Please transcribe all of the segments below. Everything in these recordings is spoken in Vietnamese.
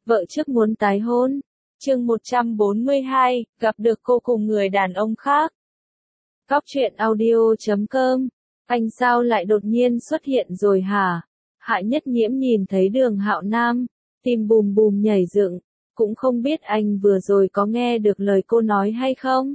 vợ trước muốn tái hôn. Chương 142, gặp được cô cùng người đàn ông khác. Góc truyện audio.com. Anh sao lại đột nhiên xuất hiện rồi hả? Hạ Nhất Nhiễm nhìn thấy Đường Hạo Nam, tim bùm bùm nhảy dựng, cũng không biết anh vừa rồi có nghe được lời cô nói hay không.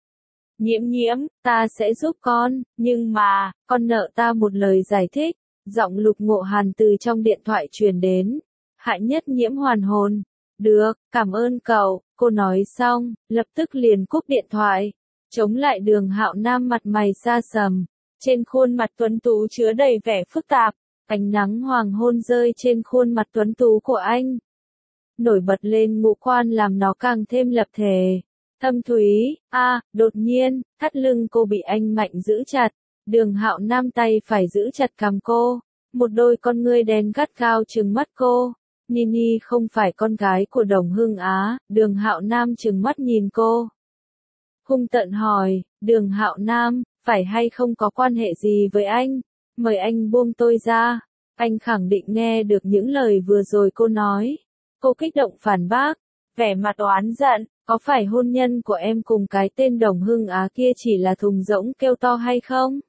Nhiễm Nhiễm, ta sẽ giúp con, nhưng mà, con nợ ta một lời giải thích. Giọng Lục Ngộ Hàn từ trong điện thoại truyền đến. Hạ Nhất Nhiễm hoàn hồn. Được, cảm ơn cậu, cô nói xong, lập tức liền cúp điện thoại. Chống lại Đường Hạo Nam mặt mày xa sầm, trên khuôn mặt tuấn tú chứa đầy vẻ phức tạp, ánh nắng hoàng hôn rơi trên khuôn mặt tuấn tú của anh. Nổi bật lên ngũ quan làm nó càng thêm lập thể. Thâm thúy, đột nhiên, thắt lưng cô bị anh mạnh giữ chặt, Đường Hạo Nam tay phải giữ chặt cằm cô, một đôi con ngươi đen gắt gao trừng mắt cô. Nini không phải con gái của Đồng Hưng Á, Đường Hạo Nam trừng mắt nhìn cô. Hung tợn hỏi, Đường Hạo Nam, phải hay không có quan hệ gì với anh? Mời anh buông tôi ra. Anh khẳng định nghe được những lời vừa rồi cô nói. Cô kích động phản bác, vẻ mặt oán giận, có phải hôn nhân của em cùng cái tên Đồng Hưng Á kia chỉ là thùng rỗng kêu to hay không?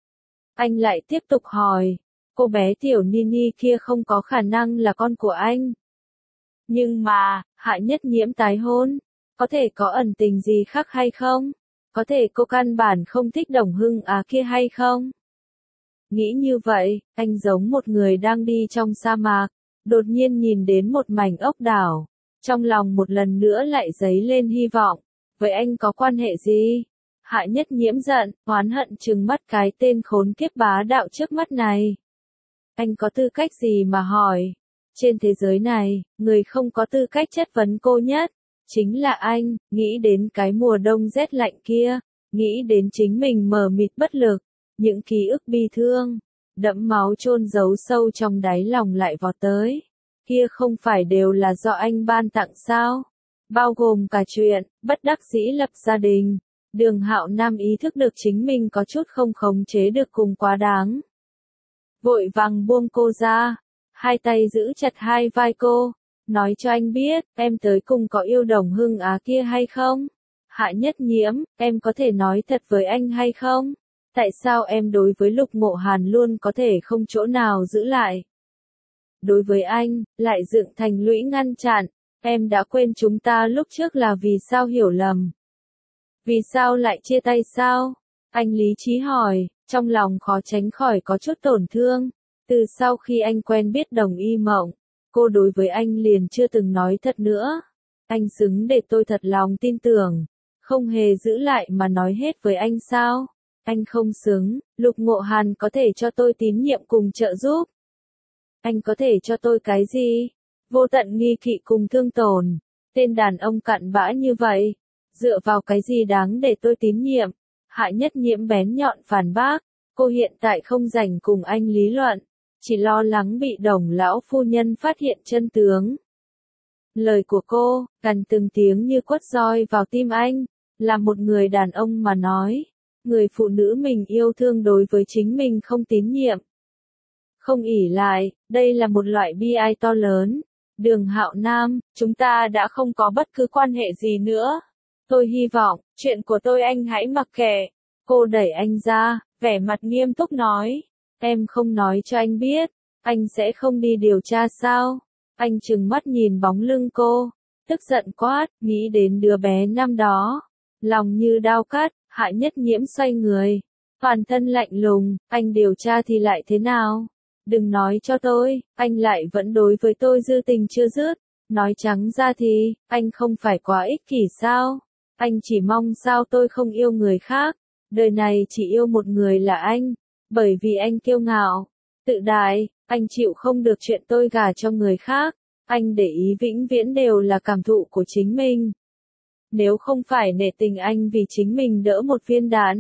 Anh lại tiếp tục hỏi, cô bé tiểu Nini kia không có khả năng là con của anh. Nhưng mà, Hạ Nhất Nhiễm tái hôn, có thể có ẩn tình gì khác hay không? Có thể cô căn bản không thích Đồng Hưng Á kia hay không? Nghĩ như vậy, anh giống một người đang đi trong sa mạc, đột nhiên nhìn đến một mảnh ốc đảo. Trong lòng một lần nữa lại dấy lên hy vọng. Với anh có quan hệ gì? Hạ Nhất Nhiễm giận, oán hận trừng mắt cái tên khốn kiếp bá đạo trước mắt này. Anh có tư cách gì mà hỏi? Trên thế giới này, người không có tư cách chất vấn cô nhất, chính là anh. Nghĩ đến cái mùa đông rét lạnh kia, nghĩ đến chính mình mờ mịt bất lực, những ký ức bi thương, đẫm máu chôn giấu sâu trong đáy lòng lại vọt tới. Kia không phải đều là do anh ban tặng sao? Bao gồm cả chuyện, bất đắc dĩ lập gia đình. Đường Hạo Nam ý thức được chính mình có chút không khống chế được cùng quá đáng. Vội vàng buông cô ra, hai tay giữ chặt hai vai cô, nói cho anh biết, em tới cùng có yêu Đồng Hưng Á kia hay không? Hạ Nhất Nhiễm, em có thể nói thật với anh hay không? Tại sao em đối với Lục Ngộ Hàn luôn có thể không chỗ nào giữ lại? Đối với anh, lại dựng thành lũy ngăn chặn, em đã quên chúng ta lúc trước là vì sao hiểu lầm. Vì sao lại chia tay sao? Anh lý trí hỏi, trong lòng khó tránh khỏi có chút tổn thương. Từ sau khi anh quen biết Đồng Y Mộng, cô đối với anh liền chưa từng nói thật nữa. Anh xứng để tôi thật lòng tin tưởng, không hề giữ lại mà nói hết với anh sao? Anh không xứng, Lục Ngộ Hàn có thể cho tôi tín nhiệm cùng trợ giúp. Anh có thể cho tôi cái gì? Vô tận nghi kỵ cùng thương tổn. Tên đàn ông cặn bã như vậy. Dựa vào cái gì đáng để tôi tín nhiệm? Hạ Nhất Nhiễm bén nhọn phản bác. Cô hiện tại không rảnh cùng anh lý luận. Chỉ lo lắng bị Đồng lão phu nhân phát hiện chân tướng. Lời của cô, gần từng tiếng như quất roi vào tim anh. Là một người đàn ông mà nói. Người phụ nữ mình yêu thương đối với chính mình không tín nhiệm. Không ỷ lại, đây là một loại bi ai to lớn. Đường Hạo Nam, chúng ta đã không có bất cứ quan hệ gì nữa. Tôi hy vọng, chuyện của tôi anh hãy mặc kệ. Cô đẩy anh ra, vẻ mặt nghiêm túc nói. Em không nói cho anh biết, anh sẽ không đi điều tra sao? Anh trừng mắt nhìn bóng lưng cô, tức giận quát, nghĩ đến đứa bé năm đó. Lòng như đao cắt, Hạ Nhất Nhiễm xoay người. Toàn thân lạnh lùng, anh điều tra thì lại thế nào? Đừng nói cho tôi, anh lại vẫn đối với tôi dư tình chưa dứt. Nói trắng ra thì, anh không phải quá ích kỷ sao? Anh chỉ mong sao tôi không yêu người khác. Đời này chỉ yêu một người là anh. Bởi vì anh kiêu ngạo, tự đại, anh chịu không được chuyện tôi gả cho người khác. Anh để ý vĩnh viễn đều là cảm thụ của chính mình. Nếu không phải nể tình anh vì chính mình đỡ một viên đạn.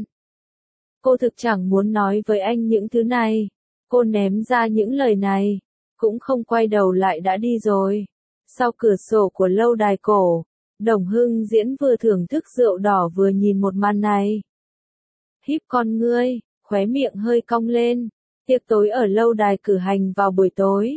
Cô thực chẳng muốn nói với anh những thứ này. Cô ném ra những lời này, cũng không quay đầu lại đã đi rồi. Sau cửa sổ của lâu đài cổ, Đồng Hưng Diễn vừa thưởng thức rượu đỏ vừa nhìn một màn này. Híp con ngươi, khóe miệng hơi cong lên. Tiệc tối ở lâu đài cử hành vào buổi tối.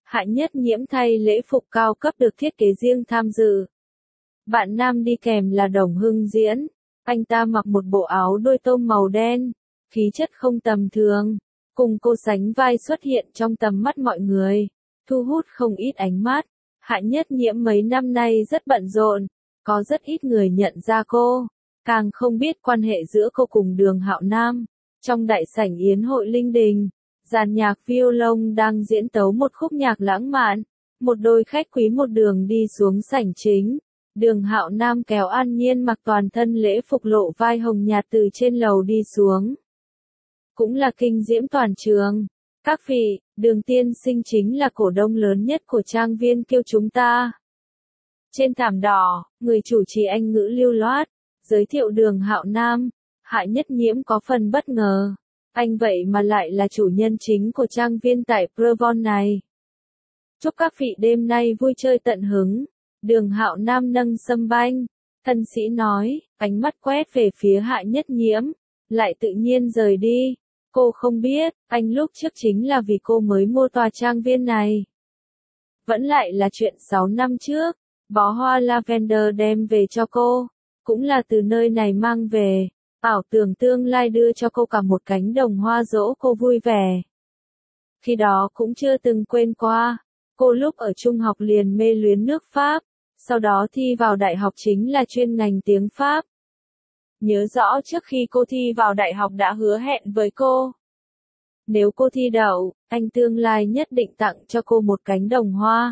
Hạ Nhất Nhiễm thay lễ phục cao cấp được thiết kế riêng tham dự. Bạn nam đi kèm là Đồng Hưng Diễn. Anh ta mặc một bộ áo đôi tôm màu đen, khí chất không tầm thường. Cùng cô sánh vai xuất hiện trong tầm mắt mọi người, thu hút không ít ánh mắt. Hạ Nhất Nhiễm mấy năm nay rất bận rộn, có rất ít người nhận ra cô, càng không biết quan hệ giữa cô cùng Đường Hạo Nam. Trong đại sảnh yến hội linh đình, dàn nhạc violon đang diễn tấu một khúc nhạc lãng mạn, một đôi khách quý một đường đi xuống sảnh chính. Đường Hạo Nam kéo An Nhiên mặc toàn thân lễ phục lộ vai hồng nhạt từ trên lầu đi xuống. Cũng là kinh diễm toàn trường. Các vị, Đường tiên sinh chính là cổ đông lớn nhất của trang viên Kiêu chúng ta. Trên thảm đỏ, người chủ trì Anh ngữ lưu loát, giới thiệu Đường Hạo Nam. Hạ Nhất Nhiễm có phần bất ngờ. Anh vậy mà lại là chủ nhân chính của trang viên tại Provon này. Chúc các vị đêm nay vui chơi tận hứng. Đường Hạo Nam nâng sâm banh, thân sĩ nói, ánh mắt quét về phía Hạ Nhất Nhiễm, lại tự nhiên rời đi. Cô không biết, anh lúc trước chính là vì cô mới mua tòa trang viên này. Vẫn lại là chuyện 6 năm trước, bó hoa lavender đem về cho cô, cũng là từ nơi này mang về, ảo tưởng tương lai đưa cho cô cả một cánh đồng hoa dỗ cô vui vẻ. Khi đó cũng chưa từng quên qua, cô lúc ở trung học liền mê luyến nước Pháp, sau đó thi vào đại học chính là chuyên ngành tiếng Pháp. Nhớ rõ trước khi cô thi vào đại học đã hứa hẹn với cô. Nếu cô thi đậu, anh tương lai nhất định tặng cho cô một cánh đồng hoa.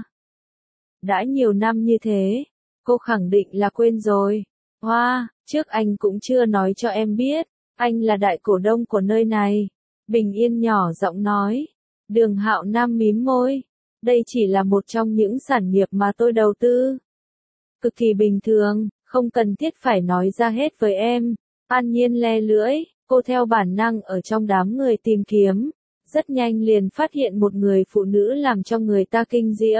Đã nhiều năm như thế, cô khẳng định là quên rồi. Hoa, trước anh cũng chưa nói cho em biết, anh là đại cổ đông của nơi này. Bình Yên nhỏ giọng nói. Đường Hạo Nam mím môi. Đây chỉ là một trong những sản nghiệp mà tôi đầu tư. Cực kỳ bình thường, không cần thiết phải nói ra hết với em. An Nhiên le lưỡi, cô theo bản năng ở trong đám người tìm kiếm. Rất nhanh liền phát hiện một người phụ nữ làm cho người ta kinh diễm.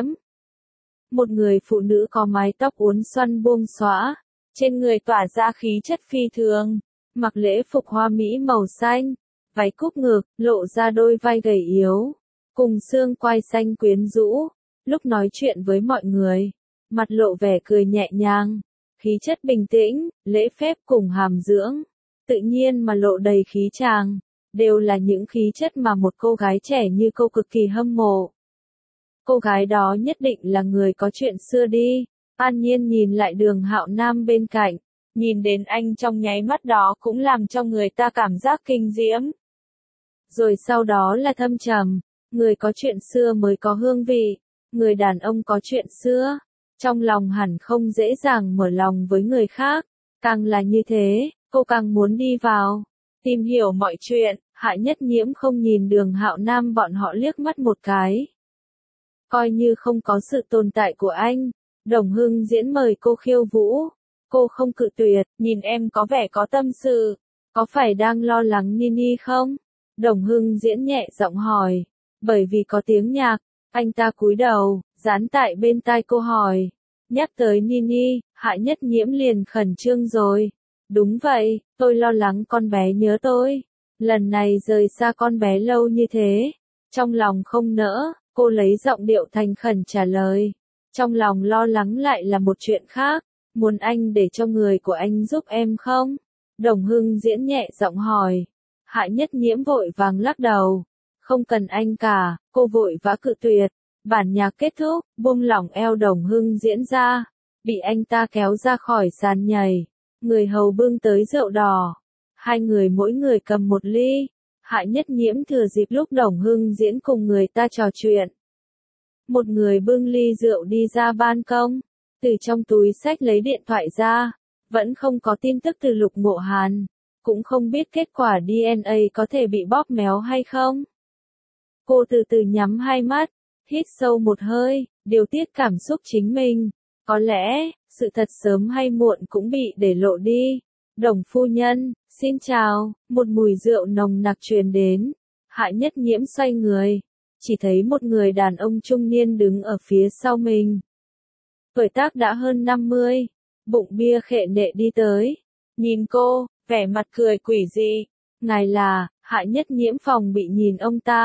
Một người phụ nữ có mái tóc uốn xoăn buông xõa, trên người tỏa ra khí chất phi thường, mặc lễ phục hoa mỹ màu xanh, váy cúc ngực, lộ ra đôi vai gầy yếu, cùng xương quai xanh quyến rũ. Lúc nói chuyện với mọi người, mặt lộ vẻ cười nhẹ nhàng, khí chất bình tĩnh, lễ phép cùng hàm dưỡng, tự nhiên mà lộ đầy khí chàng, đều là những khí chất mà một cô gái trẻ như cô cực kỳ hâm mộ. Cô gái đó nhất định là người có chuyện xưa đi. An Nhiên nhìn lại Đường Hạo Nam bên cạnh, nhìn đến anh trong nháy mắt đó cũng làm cho người ta cảm giác kinh diễm. Rồi sau đó là thâm trầm, người có chuyện xưa mới có hương vị, người đàn ông có chuyện xưa, trong lòng hẳn không dễ dàng mở lòng với người khác, càng là như thế, cô càng muốn đi vào, tìm hiểu mọi chuyện. Hạ Nhất Nhiễm không nhìn Đường Hạo Nam bọn họ liếc mắt một cái. Coi như không có sự tồn tại của anh, Đồng Hưng Diễn mời cô khiêu vũ, cô không cự tuyệt. Nhìn em có vẻ có tâm sự, có phải đang lo lắng Nini không? Đồng Hưng Diễn nhẹ giọng hỏi. Bởi vì có tiếng nhạc, anh ta cúi đầu, dán tại bên tai cô hỏi. Nhắc tới Nini, Hạ Nhất Nhiễm liền khẩn trương rồi. Đúng vậy, tôi lo lắng con bé nhớ tôi. Lần này rời xa con bé lâu như thế, trong lòng không nỡ, cô lấy giọng điệu thành khẩn trả lời. Trong lòng lo lắng lại là một chuyện khác, muốn anh để cho người của anh giúp em không? Đồng Hưng Diễn nhẹ giọng hỏi. Hạ Nhất Nhiễm vội vàng lắc đầu. Không cần anh cả, cô vội vã cự tuyệt. Bản nhạc kết thúc, buông lỏng eo Đồng Hưng Diễn ra, bị anh ta kéo ra khỏi sàn nhảy. Người hầu bưng tới rượu đỏ. Hai người mỗi người cầm một ly. Hạ Nhất Nhiễm thừa dịp lúc Đồng Hưng Diễn cùng người ta trò chuyện. Một người bưng ly rượu đi ra ban công, từ trong túi xách lấy điện thoại ra, vẫn không có tin tức từ Lục Ngộ Hàn, cũng không biết kết quả DNA có thể bị bóp méo hay không. Cô từ từ nhắm hai mắt, hít sâu một hơi, điều tiết cảm xúc chính mình. Có lẽ, sự thật sớm hay muộn cũng bị để lộ đi. Đồng phu nhân, xin chào, một mùi rượu nồng nặc truyền đến. Hạ Nhất Nhiễm xoay người, chỉ thấy một người đàn ông trung niên đứng ở phía sau mình. Tuổi tác đã hơn 50, bụng bia khệ nệ đi tới. Nhìn cô, vẻ mặt cười quỷ dị. Ngài là, Hạ Nhất Nhiễm phòng bị nhìn ông ta.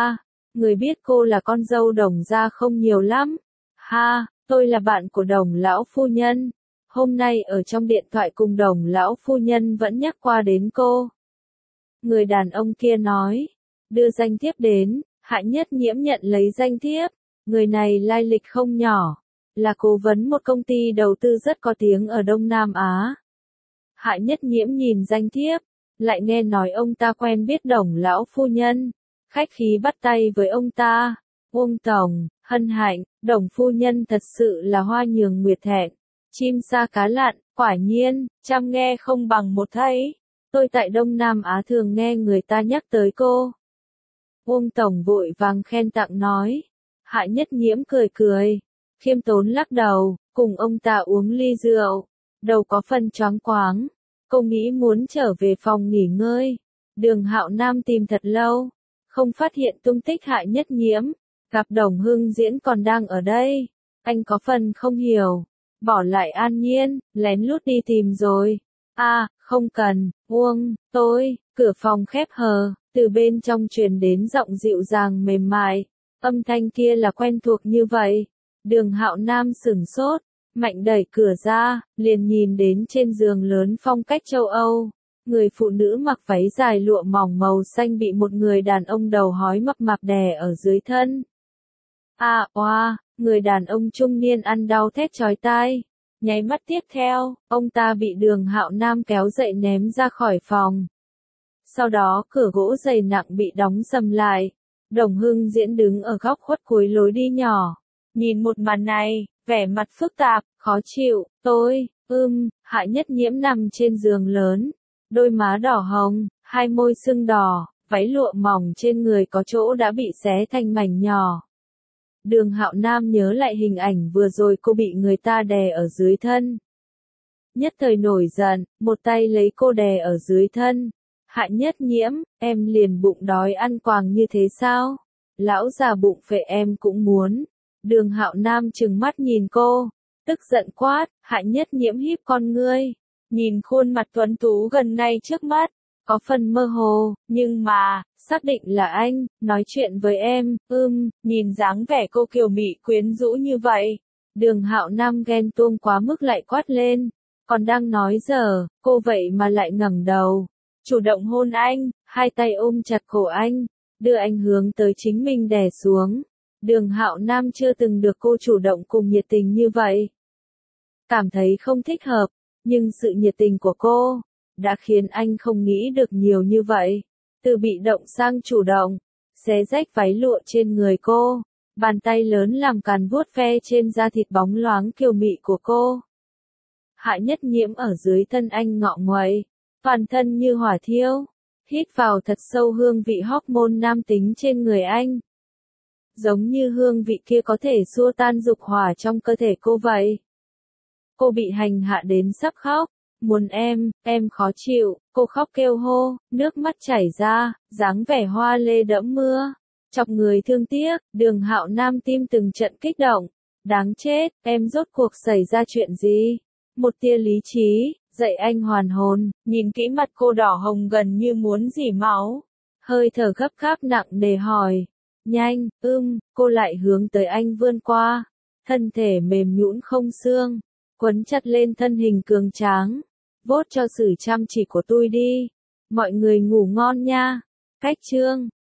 Người biết cô là con dâu Đồng gia không nhiều lắm. Ha, tôi là bạn của Đồng lão phu nhân. Hôm nay ở trong điện thoại cùng Đồng lão phu nhân vẫn nhắc qua đến cô. Người đàn ông kia nói, đưa danh thiếp đến. Hạ Nhất Nhiễm nhận lấy danh thiếp. Người này lai lịch không nhỏ, là cố vấn một công ty đầu tư rất có tiếng ở Đông Nam Á. Hạ Nhất Nhiễm nhìn danh thiếp, lại nghe nói ông ta quen biết Đồng lão phu nhân, khách khí bắt tay với ông ta. Uông tổng, hân hạnh, Đồng phu nhân thật sự là hoa nhường nguyệt thẹn, chim sa cá lặn, quả nhiên, trăm nghe không bằng một thấy. Tôi tại Đông Nam Á thường nghe người ta nhắc tới cô. Uông tổng vội vàng khen tặng nói. Hạ Nhất Nhiễm cười cười, khiêm tốn lắc đầu, cùng ông ta uống ly rượu, đầu có phần choáng choáng. Cô nghĩ muốn trở về phòng nghỉ ngơi. Đường Hạo Nam tìm thật lâu, không phát hiện tung tích Hạ Nhất Nhiễm. Gặp Đồng Hưng Diễn còn đang ở đây, anh có phần không hiểu, bỏ lại An Nhiên, lén lút đi tìm rồi. Không cần, Uông, cửa phòng khép hờ, từ bên trong truyền đến giọng dịu dàng mềm mại. Âm thanh kia là quen thuộc như vậy. Đường Hạo Nam sửng sốt, mạnh đẩy cửa ra, liền nhìn đến trên giường lớn phong cách châu Âu. Người phụ nữ mặc váy dài lụa mỏng màu xanh bị một người đàn ông đầu hói mập mạp đè ở dưới thân. Người đàn ông trung niên ăn đau thét chói tai. Nháy mắt tiếp theo, ông ta bị Đường Hạo Nam kéo dậy ném ra khỏi phòng. Sau đó cửa gỗ dày nặng bị đóng sầm lại. Đồng Hưng Diễn đứng ở góc khuất cuối lối đi nhỏ. Nhìn một màn này, vẻ mặt phức tạp, khó chịu. Hạ Nhất Nhiễm nằm trên giường lớn. Đôi má đỏ hồng, hai môi sưng đỏ, váy lụa mỏng trên người có chỗ đã bị xé thành mảnh nhỏ. Đường Hạo Nam nhớ lại hình ảnh vừa rồi cô bị người ta đè ở dưới thân. Nhất thời nổi giận, một tay lấy cô đè ở dưới thân. Hạ Nhất Nhiễm, em liền bụng đói ăn quàng như thế sao? Lão già bụng phệ em cũng muốn. Đường Hạo Nam trừng mắt nhìn cô, tức giận quát. Hạ Nhất Nhiễm híp con ngươi, nhìn khuôn mặt tuấn tú gần ngay trước mắt, có phần mơ hồ, nhưng mà, xác định là anh, nói chuyện với em. Nhìn dáng vẻ cô kiều mị quyến rũ như vậy. Đường Hạo Nam ghen tuông quá mức lại quát lên, còn đang nói dở, cô vậy mà lại ngẩng đầu, chủ động hôn anh, hai tay ôm chặt cổ anh, đưa anh hướng tới chính mình đè xuống. Đường Hạo Nam chưa từng được cô chủ động cùng nhiệt tình như vậy. Cảm thấy không thích hợp, nhưng sự nhiệt tình của cô đã khiến anh không nghĩ được nhiều như vậy. Từ bị động sang chủ động, xé rách váy lụa trên người cô, bàn tay lớn làm càn vuốt ve trên da thịt bóng loáng kiều mị của cô. Hạ Nhất Nhiễm ở dưới thân anh ngọ nguậy, toàn thân như hỏa thiêu, hít vào thật sâu hương vị hormone nam tính trên người anh. Giống như hương vị kia có thể xua tan dục hỏa trong cơ thể cô vậy. Cô bị hành hạ đến sắp khóc, muốn em khó chịu, cô khóc kêu hô, nước mắt chảy ra, dáng vẻ hoa lê đẫm mưa, chọc người thương tiếc. Đường Hạo Nam tim từng trận kích động, đáng chết, em rốt cuộc xảy ra chuyện gì? Một tia lý trí, dậy anh hoàn hồn, nhìn kỹ mặt cô đỏ hồng gần như muốn rỉ máu, hơi thở gấp gáp nặng nề hỏi, nhanh, cô lại hướng tới anh vươn qua, thân thể mềm nhũn không xương, quấn chặt lên thân hình cường tráng. Vốt cho sự chăm chỉ của tôi đi. Mọi người ngủ ngon nha. Cách chương